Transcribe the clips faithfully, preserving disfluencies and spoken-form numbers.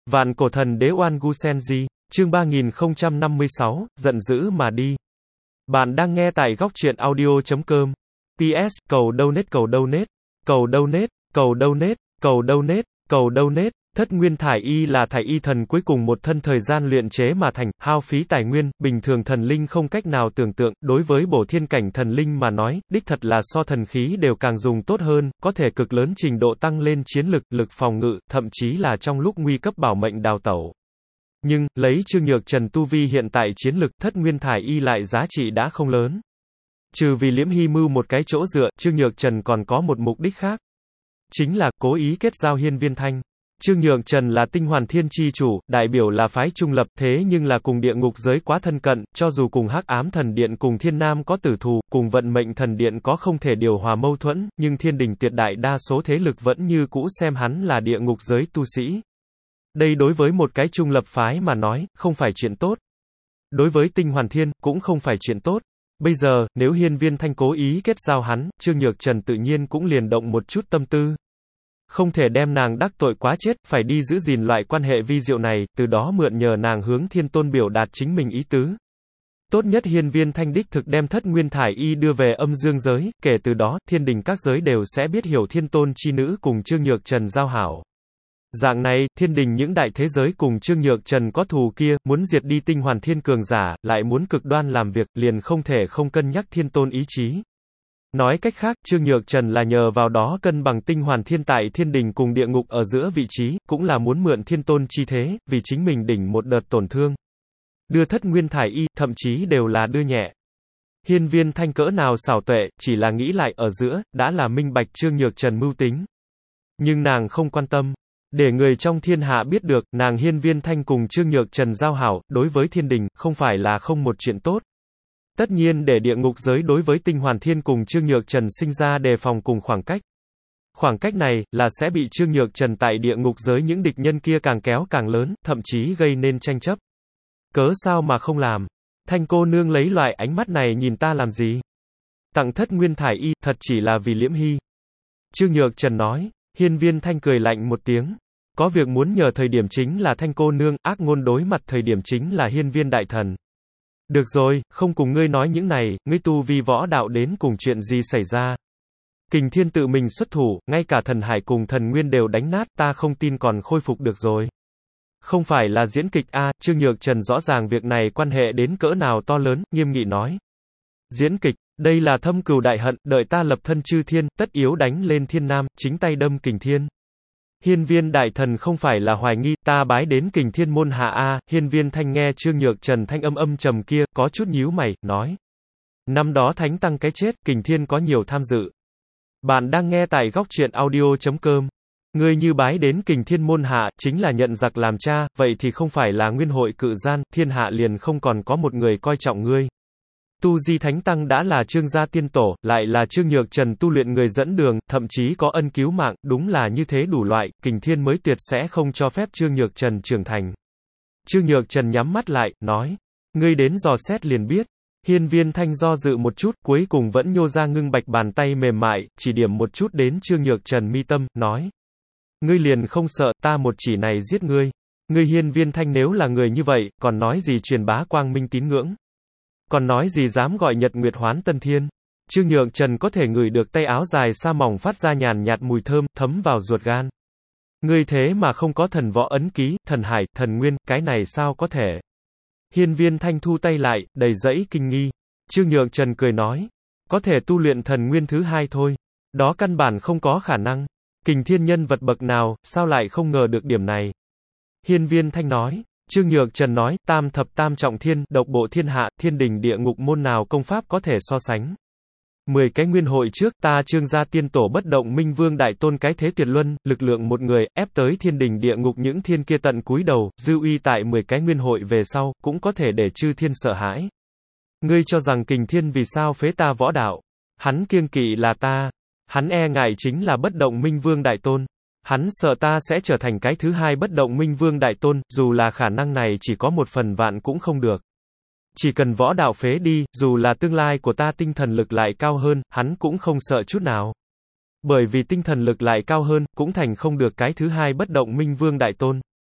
Vạn cổ thần đế Oan Gu Senji, chương ba nghìn không trăm năm mươi sáu, giận dữ mà đi. Bạn đang nghe tại góc truyện audio chấm com. pê ét, cầu donate cầu donate, cầu donate, cầu donate, cầu donate, cầu donate. Thất Nguyên Thải Y là thải y thần cuối cùng một thân thời gian luyện chế mà thành, hao phí tài nguyên, bình thường thần linh không cách nào tưởng tượng, đối với bổ thiên cảnh thần linh mà nói, đích thật là so thần khí đều càng dùng tốt hơn, có thể cực lớn trình độ tăng lên chiến lực, lực phòng ngự, thậm chí là trong lúc nguy cấp bảo mệnh đào tẩu. Nhưng, lấy Trương Nhược Trần tu vi hiện tại chiến lực, Thất Nguyên Thải Y lại giá trị đã không lớn. Trừ vì Liễm Hy mưu một cái chỗ dựa, Trương Nhược Trần còn có một mục đích khác. Chính là, cố ý kết giao Hiên Viên Thanh. Trương Nhược Trần là tinh hoàn thiên chi chủ, đại biểu là phái trung lập, thế nhưng là cùng địa ngục giới quá thân cận, cho dù cùng Hắc Ám Thần Điện cùng Thiên Nam có tử thù, cùng Vận Mệnh Thần Điện có không thể điều hòa mâu thuẫn, nhưng thiên đình tuyệt đại đa số thế lực vẫn như cũ xem hắn là địa ngục giới tu sĩ. Đây đối với một cái trung lập phái mà nói, không phải chuyện tốt. Đối với tinh hoàn thiên, cũng không phải chuyện tốt. Bây giờ, nếu Hiên Viên Thanh cố ý kết giao hắn, Trương Nhược Trần tự nhiên cũng liền động một chút tâm tư. Không thể đem nàng đắc tội quá chết, phải đi giữ gìn loại quan hệ vi diệu này, từ đó mượn nhờ nàng hướng thiên tôn biểu đạt chính mình ý tứ. Tốt nhất Hiên Viên Thanh đích thực đem Thất Nguyên Thải Y đưa về âm dương giới, kể từ đó, thiên đình các giới đều sẽ biết hiểu thiên tôn chi nữ cùng Trương Nhược Trần giao hảo. Dạng này, thiên đình những đại thế giới cùng Trương Nhược Trần có thù kia, muốn diệt đi tinh hoàn thiên cường giả, lại muốn cực đoan làm việc, liền không thể không cân nhắc thiên tôn ý chí. Nói cách khác, Trương Nhược Trần là nhờ vào đó cân bằng tinh hoàn thiên tại thiên đình cùng địa ngục ở giữa vị trí, cũng là muốn mượn thiên tôn chi thế, vì chính mình đỉnh một đợt tổn thương. Đưa Thất Nguyên Thải Y, thậm chí đều là đưa nhẹ. Hiên Viên Thanh cỡ nào xảo tuệ, chỉ là nghĩ lại ở giữa, đã là minh bạch Trương Nhược Trần mưu tính. Nhưng nàng không quan tâm. Để người trong thiên hạ biết được, nàng Hiên Viên Thanh cùng Trương Nhược Trần giao hảo, đối với thiên đình, không phải là không một chuyện tốt. Tất nhiên để địa ngục giới đối với tinh hoàn thiên cùng Trương Nhược Trần sinh ra đề phòng cùng khoảng cách. Khoảng cách này, là sẽ bị Trương Nhược Trần tại địa ngục giới những địch nhân kia càng kéo càng lớn, thậm chí gây nên tranh chấp. Cớ sao mà không làm? Thanh cô nương lấy loại ánh mắt này nhìn ta làm gì? Tặng Thất Nguyên Thải Y, thật chỉ là vì Liễm Hy. Trương Nhược Trần nói. Hiên Viên Thanh cười lạnh một tiếng. Có việc muốn nhờ thời điểm chính là Thanh cô nương, ác ngôn đối mặt thời điểm chính là Hiên Viên đại thần. Được rồi, không cùng ngươi nói những này, ngươi tu vi võ đạo đến cùng chuyện gì xảy ra. Kình Thiên tự mình xuất thủ, ngay cả thần hải cùng thần nguyên đều đánh nát, ta không tin còn khôi phục được rồi. Không phải là diễn kịch a, Trương Nhược Trần rõ ràng việc này quan hệ đến cỡ nào to lớn, nghiêm nghị nói. Diễn kịch, đây là thâm cừu đại hận, đợi ta lập thân chư thiên, tất yếu đánh lên thiên nam, chính tay đâm Kình Thiên. Hiên Viên đại thần không phải là hoài nghi, ta bái đến Kình Thiên môn hạ a. Hiên Viên Thanh nghe Trương Nhược Trần thanh âm âm trầm kia, có chút nhíu mày, nói. Năm đó thánh tăng cái chết, Kình Thiên có nhiều tham dự. Bạn đang nghe tại góc truyện audio chấm com. Ngươi như bái đến Kình Thiên môn hạ, chính là nhận giặc làm cha, vậy thì không phải là nguyên hội cự gian, thiên hạ liền không còn có một người coi trọng ngươi. Tu Di Thánh Tăng đã là Trương gia tiên tổ, lại là Trương Nhược Trần tu luyện người dẫn đường, thậm chí có ân cứu mạng, đúng là như thế đủ loại, Kình Thiên mới tuyệt sẽ không cho phép Trương Nhược Trần trưởng thành. Trương Nhược Trần nhắm mắt lại, nói, ngươi đến dò xét liền biết. Hiên Viên Thanh do dự một chút, cuối cùng vẫn nhô ra ngưng bạch bàn tay mềm mại, chỉ điểm một chút đến Trương Nhược Trần mi tâm, nói, ngươi liền không sợ, ta một chỉ này giết ngươi. Ngươi Hiên Viên Thanh nếu là người như vậy, còn nói gì truyền bá quang minh tín ngưỡng. Còn nói gì dám gọi Nhật Nguyệt Hoán Tân Thiên. Trương Nhược Trần có thể ngửi được tay áo dài sa mỏng phát ra nhàn nhạt mùi thơm, thấm vào ruột gan. Ngươi thế mà không có thần võ ấn ký, thần hải, thần nguyên, cái này sao có thể? Hiên Viên Thanh thu tay lại, đầy dẫy kinh nghi. Trương Nhược Trần cười nói, có thể tu luyện thần nguyên thứ hai thôi. Đó căn bản không có khả năng. Kình Thiên nhân vật bậc nào, sao lại không ngờ được điểm này? Hiên Viên Thanh nói. Trương Nhược Trần nói, tam thập tam trọng thiên, độc bộ thiên hạ, thiên đình địa ngục môn nào công pháp có thể so sánh. Mười cái nguyên hội trước, ta Trương gia tiên tổ bất động minh vương đại tôn cái thế tuyệt luân, lực lượng một người, ép tới thiên đình địa ngục những thiên kia tận cúi đầu, dư uy tại mười cái nguyên hội về sau, cũng có thể để chư thiên sợ hãi. Ngươi cho rằng Kình Thiên vì sao phế ta võ đạo? Hắn kiêng kỵ là ta. Hắn e ngại chính là bất động minh vương đại tôn. Hắn sợ ta sẽ trở thành cái thứ hai bất động minh vương đại tôn, dù là khả năng này chỉ có một phần vạn cũng không được. Chỉ cần võ đạo phế đi, dù là tương lai của ta tinh thần lực lại cao hơn, hắn cũng không sợ chút nào. Bởi vì tinh thần lực lại cao hơn, cũng thành không được cái thứ hai bất động minh vương đại tôn.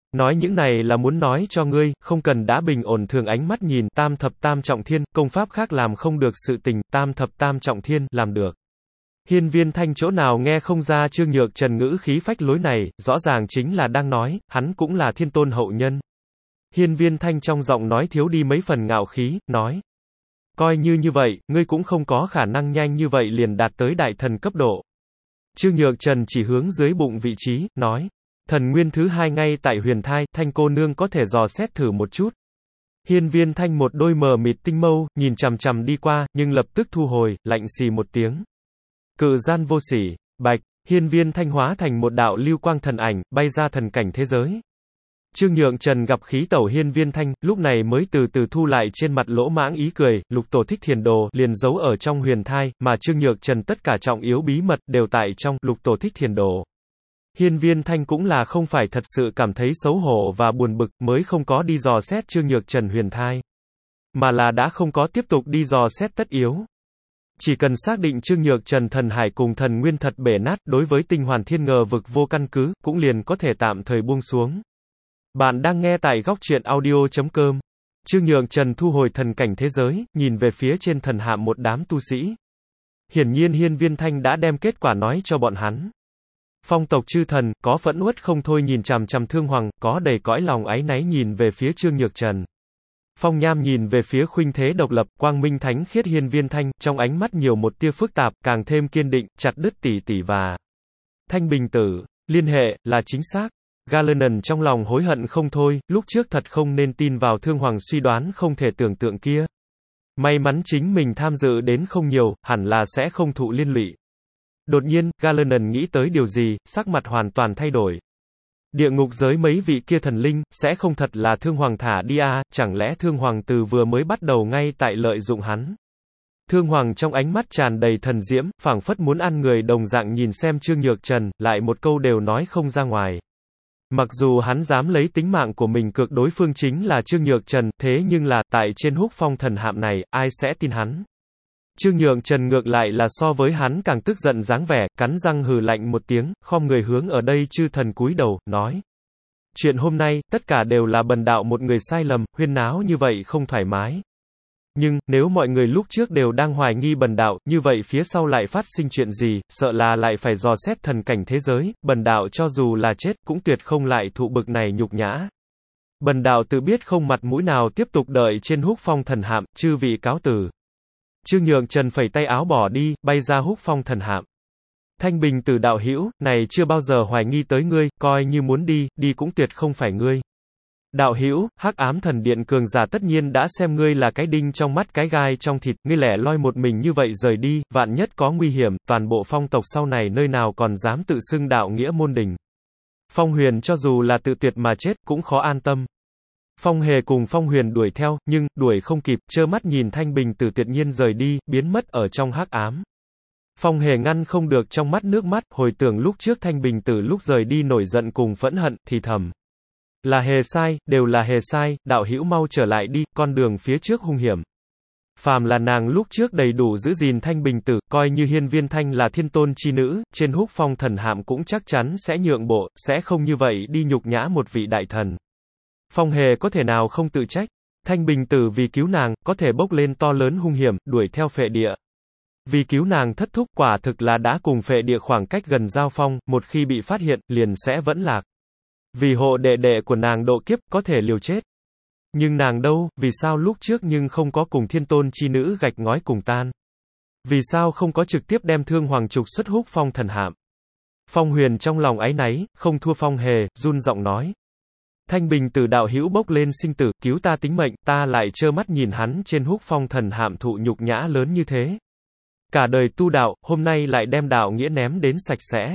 Nói những này là muốn nói cho ngươi, không cần đã bình ổn thường ánh mắt nhìn, tam thập tam trọng thiên, công pháp khác làm không được sự tình, tam thập tam trọng thiên, làm được. Hiên Viên Thanh chỗ nào nghe không ra Trương Nhược Trần ngữ khí phách lối này, rõ ràng chính là đang nói, hắn cũng là thiên tôn hậu nhân. Hiên Viên Thanh trong giọng nói thiếu đi mấy phần ngạo khí, nói. Coi như như vậy, ngươi cũng không có khả năng nhanh như vậy liền đạt tới đại thần cấp độ. Trương Nhược Trần chỉ hướng dưới bụng vị trí, nói. Thần nguyên thứ hai ngay tại huyền thai, Thanh cô nương có thể dò xét thử một chút. Hiên Viên Thanh một đôi mờ mịt tinh mâu, nhìn chằm chằm đi qua, nhưng lập tức thu hồi, lạnh xì một tiếng. Cự gian vô sỉ, bạch, Hiên Viên Thanh hóa thành một đạo lưu quang thần ảnh, bay ra thần cảnh thế giới. Trương Nhượng Trần gặp khí tẩu Hiên Viên Thanh, lúc này mới từ từ thu lại trên mặt lỗ mãng ý cười, lục tổ thích thiền đồ, liền giấu ở trong huyền thai, mà Trương Nhượng Trần tất cả trọng yếu bí mật, đều tại trong, lục tổ thích thiền đồ. Hiên Viên Thanh cũng là không phải thật sự cảm thấy xấu hổ và buồn bực, mới không có đi dò xét Trương Nhược Trần huyền thai. Mà là đã không có tiếp tục đi dò xét tất yếu. Chỉ cần xác định Trương Nhược Trần thần hải cùng thần nguyên thật bể nát, đối với tinh hoàn thiên ngờ vực vô căn cứ, cũng liền có thể tạm thời buông xuống. Bạn đang nghe tại góc truyện audio chấm com. Trương Nhược Trần thu hồi thần cảnh thế giới, nhìn về phía trên thần hạm một đám tu sĩ. Hiển nhiên Hiên Viên Thanh đã đem kết quả nói cho bọn hắn. Phong tộc chư thần, có phẫn uất không thôi nhìn chằm chằm Thương Hoàng, có đầy cõi lòng áy náy nhìn về phía Trương Nhược Trần. Phong Nham nhìn về phía khuynh thế độc lập, quang minh thánh khiết Hiên Viên Thanh, trong ánh mắt nhiều một tia phức tạp, càng thêm kiên định, chặt đứt tỷ tỷ và Thanh Bình Tử, liên hệ, là chính xác. Galenon trong lòng hối hận không thôi, lúc trước thật không nên tin vào Thương Hoàng suy đoán không thể tưởng tượng kia. May mắn chính mình tham dự đến không nhiều, hẳn là sẽ không thụ liên lụy. Đột nhiên, Galenon nghĩ tới điều gì, sắc mặt hoàn toàn thay đổi. Địa ngục giới mấy vị kia thần linh, sẽ không thật là Thương Hoàng thả đi à, chẳng lẽ Thương Hoàng từ vừa mới bắt đầu ngay tại lợi dụng hắn. Thương Hoàng trong ánh mắt tràn đầy thần diễm, phảng phất muốn ăn người đồng dạng nhìn xem Trương Nhược Trần, lại một câu đều nói không ra ngoài. Mặc dù hắn dám lấy tính mạng của mình cược đối phương chính là Trương Nhược Trần, thế nhưng là, tại trên húc phong thần hạm này, ai sẽ tin hắn. Trương Nhượng Trần ngược lại là so với hắn càng tức giận dáng vẻ, cắn răng hừ lạnh một tiếng, khom người hướng ở đây chư thần cúi đầu, nói. Chuyện hôm nay, tất cả đều là bần đạo một người sai lầm, huyên náo như vậy không thoải mái. Nhưng, nếu mọi người lúc trước đều đang hoài nghi bần đạo, như vậy phía sau lại phát sinh chuyện gì, sợ là lại phải dò xét thần cảnh thế giới, bần đạo cho dù là chết, cũng tuyệt không lại thụ bực này nhục nhã. Bần đạo tự biết không mặt mũi nào tiếp tục đợi trên húc phong thần hạm, chư vị cáo từ. Trương Nhượng Trần phẩy tay áo bỏ đi, bay ra húc phong thần hạm. Thanh Bình Tử đạo hữu, này chưa bao giờ hoài nghi tới ngươi, coi như muốn đi, đi cũng tuyệt không phải ngươi. Đạo hữu, Hắc Ám Thần Điện cường giả tất nhiên đã xem ngươi là cái đinh trong mắt cái gai trong thịt, ngươi lẻ loi một mình như vậy rời đi, vạn nhất có nguy hiểm, toàn bộ phong tộc sau này nơi nào còn dám tự xưng đạo nghĩa môn đình. Phong Huyền cho dù là tự tuyệt mà chết, cũng khó an tâm. Phong Hề cùng Phong Huyền đuổi theo, nhưng, đuổi không kịp, trơ mắt nhìn Thanh Bình Tử tuyệt nhiên rời đi, biến mất ở trong hắc ám. Phong Hề ngăn không được trong mắt nước mắt, hồi tưởng lúc trước Thanh Bình Tử lúc rời đi nổi giận cùng phẫn hận, thì thầm. Là Hề sai, đều là Hề sai, đạo hữu mau trở lại đi, con đường phía trước hung hiểm. Phàm là nàng lúc trước đầy đủ giữ gìn Thanh Bình Tử, coi như Hiên Viên Thanh là thiên tôn chi nữ, trên húc phong thần hạm cũng chắc chắn sẽ nhượng bộ, sẽ không như vậy đi nhục nhã một vị đại thần. Phong Hề có thể nào không tự trách. Thanh Bình Tử vì cứu nàng, có thể bốc lên to lớn hung hiểm, đuổi theo phệ địa. Vì cứu nàng thất thúc, quả thực là đã cùng phệ địa khoảng cách gần giao phong, một khi bị phát hiện, liền sẽ vẫn lạc. Vì hộ đệ đệ của nàng độ kiếp, có thể liều chết. Nhưng nàng đâu, vì sao lúc trước nhưng không có cùng thiên tôn chi nữ gạch ngói cùng tan? Vì sao không có trực tiếp đem Thương Hoàng trục xuất húc phong thần hạm? Phong Huyền trong lòng áy náy, không thua Phong Hề, run giọng nói. Thanh Bình Tử đạo hữu bốc lên sinh tử, cứu ta tính mệnh, ta lại trơ mắt nhìn hắn trên húc phong thần hạm thụ nhục nhã lớn như thế. Cả đời tu đạo, hôm nay lại đem đạo nghĩa ném đến sạch sẽ.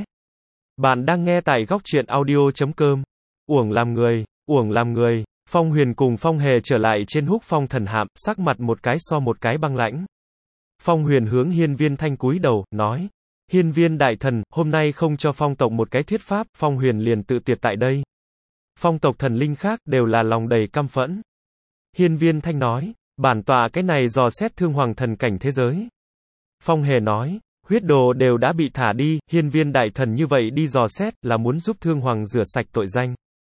Bạn đang nghe tại góc truyện audio chấm com. Uổng làm người, uổng làm người. Phong Huyền cùng Phong Hề trở lại trên húc phong thần hạm, sắc mặt một cái so một cái băng lãnh. Phong Huyền hướng Hiên Viên Thanh cúi đầu, nói. Hiên Viên đại thần, hôm nay không cho phong tộc một cái thuyết pháp, Phong Huyền liền tự tuyệt tại đây. Phong tộc thần linh khác, đều là lòng đầy căm phẫn. Hiên Viên Thanh nói, bản tọa cái này dò xét Thương Hoàng thần cảnh thế giới. Phong Hề nói, huyết đồ đều đã bị thả đi, Hiên Viên đại thần như vậy đi dò xét, là muốn giúp Thương Hoàng rửa sạch tội danh.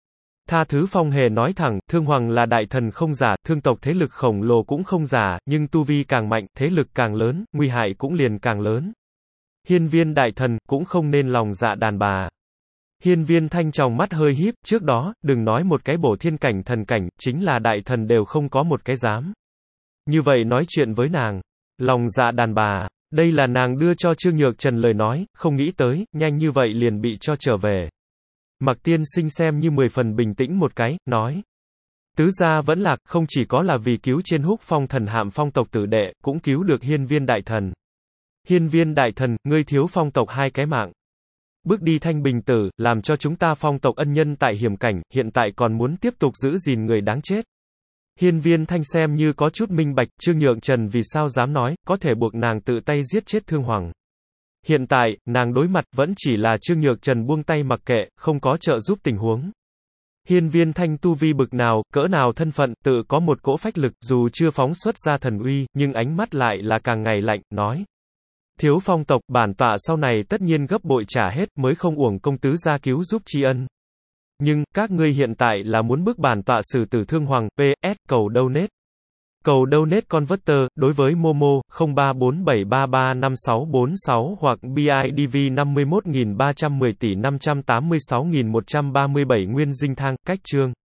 Tha Thứ Phong hề nói thẳng, Thương Hoàng là đại thần không giả, thương tộc thế lực khổng lồ cũng không giả, nhưng tu vi càng mạnh, thế lực càng lớn, nguy hại cũng liền càng lớn. Hiên Viên đại thần, cũng không nên lòng dạ đàn bà. Hiên Viên Thanh tròng mắt hơi híp, trước đó, đừng nói một cái bổ thiên cảnh thần cảnh, chính là đại thần đều không có một cái dám. Như vậy nói chuyện với nàng. Lòng dạ đàn bà. Đây là nàng đưa cho Trương Nhược Trần lời nói, không nghĩ tới, nhanh như vậy liền bị cho trở về. Mặc tiên sinh xem như mười phần bình tĩnh một cái, nói. Tứ gia vẫn lạc, không chỉ có là vì cứu trên húc phong thần hạm phong tộc tử đệ, cũng cứu được hiên viên đại thần. Hiên viên đại thần, ngươi thiếu phong tộc hai cái mạng. Bước đi thanh bình tử, làm cho chúng ta phong tộc ân nhân tại hiểm cảnh, hiện tại còn muốn tiếp tục giữ gìn người đáng chết. Hiên viên thanh xem như có chút minh bạch, Trương Nhượng Trần vì sao dám nói, có thể buộc nàng tự tay giết chết Thương Hoàng. Hiện tại, nàng đối mặt vẫn chỉ là Trương Nhược Trần buông tay mặc kệ, không có trợ giúp tình huống. Hiên viên thanh tu vi bực nào, cỡ nào thân phận, tự có một cỗ phách lực, dù chưa phóng xuất ra thần uy, nhưng ánh mắt lại là càng ngày lạnh, nói. Thiếu phong tộc, bản tọa sau này tất nhiên gấp bội trả hết, mới không uổng công tứ gia cứu giúp tri ân. Nhưng, các ngươi hiện tại là muốn bức bản tọa xử tử Thương Hoàng, pê ét, cầu donate. Cầu donate converter, đối với Momo, không ba bốn bảy ba ba năm sáu bốn sáu hoặc bê i đê vê năm mươi mốt nghìn ba trăm mười tỷ năm trăm tám mươi sáu nghìn một trăm ba mươi bảy nguyên dinh thang, cách chương.